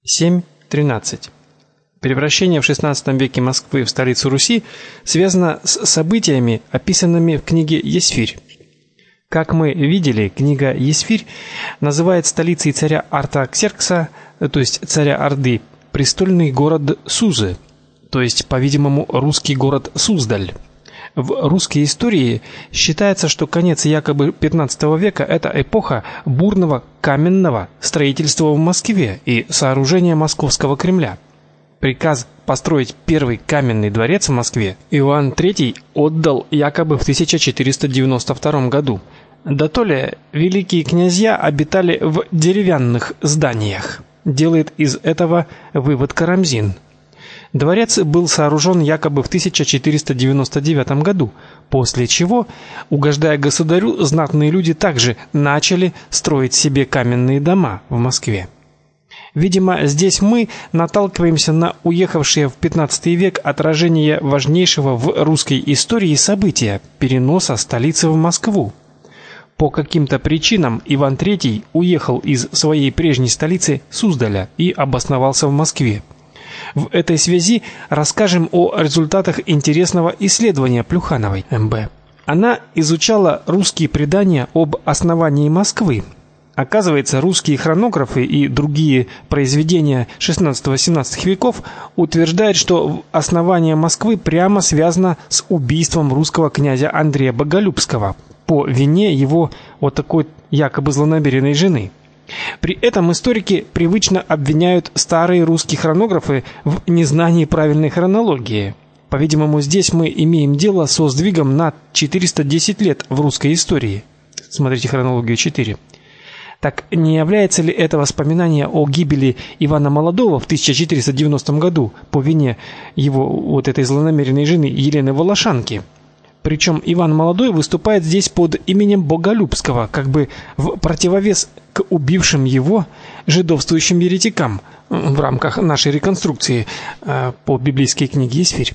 7.13. Превращение в XVI веке Москвы в столицу Руси связано с событиями, описанными в книге Есфирь. Как мы видели, книга Есфирь называет столицей царя Артаксеркса, то есть царя Орды, престольный город Сузы, то есть, по-видимому, русский город Суздаль. В русской истории считается, что конец якобы XV века – это эпоха бурного каменного строительства в Москве и сооружения Московского Кремля. Приказ построить первый каменный дворец в Москве Иван III отдал якобы в 1492 году. Да то ли великие князья обитали в деревянных зданиях. Делает из этого вывод Карамзин. Дворец был сооружен якобы в 1499 году, после чего, угождая государю, знатные люди также начали строить себе каменные дома в Москве. Видимо, здесь мы наталкиваемся на уехавшее в XV век отражение важнейшего в русской истории события – переноса столицы в Москву. По каким-то причинам Иван III уехал из своей прежней столицы Суздаля и обосновался в Москве. В этой связи расскажем о результатах интересного исследования Плюхановой М.Б. Она изучала русские предания об основании Москвы. Оказывается, русские хронографы и другие произведения XVI-XVII веков утверждают, что основание Москвы прямо связано с убийством русского князя Андрея Боголюбского по вине его вот такой якобы злонамеренной жены. При этом историки привычно обвиняют старые русские хронографы в незнании правильной хронологии. По-видимому, здесь мы имеем дело со сдвигом на 410 лет в русской истории. Смотрите хронологию 4. Так не является ли это воспоминание о гибели Ивана Молодого в 1490 году по вине его вот этой злонамеренной жены Елены Волошанки? Причем Иван Молодой выступает здесь под именем Боголюбского, как бы в противовес к убившим его жидовствующим еретикам в рамках нашей реконструкции по библейской книге Есфирь.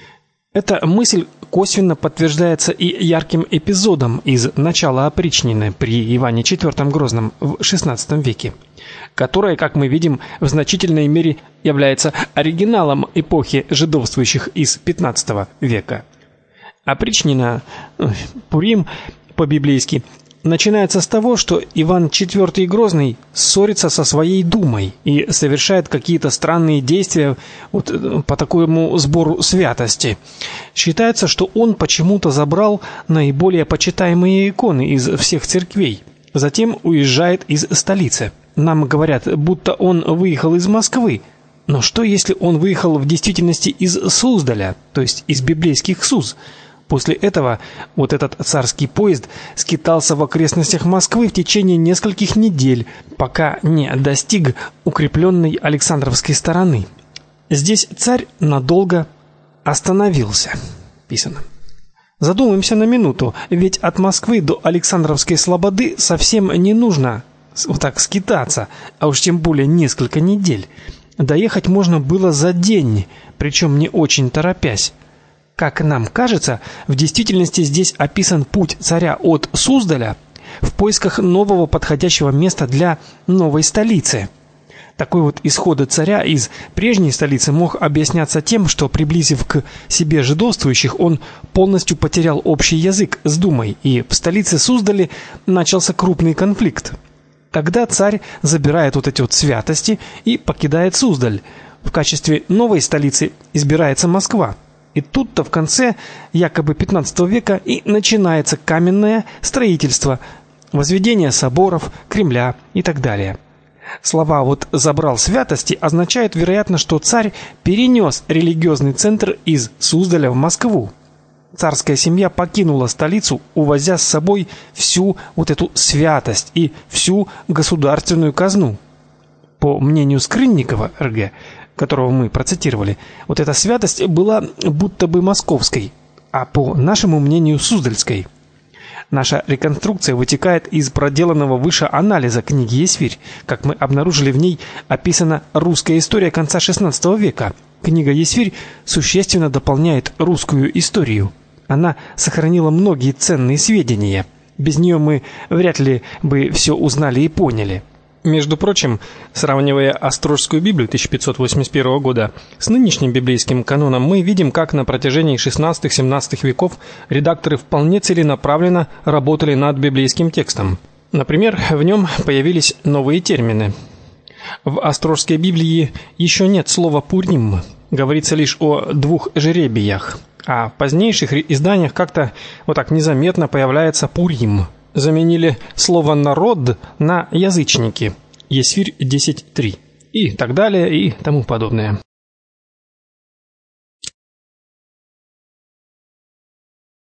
Эта мысль косвенно подтверждается и ярким эпизодом из начала опричнины при Иване IV Грозном в XVI веке, которое, как мы видим, в значительной мере является оригиналом эпохи жидовствующих из XV века. Опричнина, Пурим по-библейски, начинается с того, что Иван IV Грозный ссорится со своей думой и совершает какие-то странные действия вот по такому сбору святости. Считается, что он почему-то забрал наиболее почитаемые иконы из всех церквей. Затем уезжает из столицы. Нам говорят, будто он выехал из Москвы. Но что, если он выехал в действительности из Суздаля, то есть из библейских Суз? После этого вот этот царский поезд скитался в окрестностях Москвы в течение нескольких недель, пока не достиг укрепленной Александровской стороны. Здесь царь надолго остановился, писано. Задумаемся на минуту, ведь от Москвы до Александровской слободы совсем не нужно вот так скитаться, а уж тем более несколько недель. Доехать можно было за день, причем не очень торопясь. Как нам кажется, в действительности здесь описан путь царя от Суздаля в поисках нового подходящего места для новой столицы. Такой вот исход царя из прежней столицы мог объясняться тем, что, приблизив к себе жидовствующих, он полностью потерял общий язык с думой, и в столице Суздале начался крупный конфликт. Тогда царь забирает вот эти вот святости и покидает Суздаль. В качестве новой столицы избирается Москва. И тут-то в конце якобы XV века и начинается каменное строительство, возведение соборов, Кремля и так далее. Слова вот «забрал святости» означают, вероятно, что царь перенес религиозный центр из Суздаля в Москву. Царская семья покинула столицу, увозя с собой всю вот эту святость и всю государственную казну. По мнению Скрынникова Р.Г., которого мы процитировали, вот эта святость была будто бы московской, а по нашему мнению суздальской. Наша реконструкция вытекает из проделанного выше анализа книги Есфирь. Как мы обнаружили, в ней описана русская история конца XVI века. Книга Есфирь существенно дополняет русскую историю. Она сохранила многие ценные сведения. Без нее мы вряд ли бы все узнали и поняли. Между прочим, сравнивая Острожскую Библию 1581 года с нынешним библейским каноном, мы видим, как на протяжении XVI-XVII веков редакторы вполне целенаправленно работали над библейским текстом. Например, в нем появились новые термины. В Острожской Библии еще нет слова «пурим», говорится лишь о 2 жребиях, а в позднейших изданиях как-то вот так незаметно появляется «пурим». Заменили слово «народ» на «язычники» Есфирь 10.3 и так далее и тому подобное.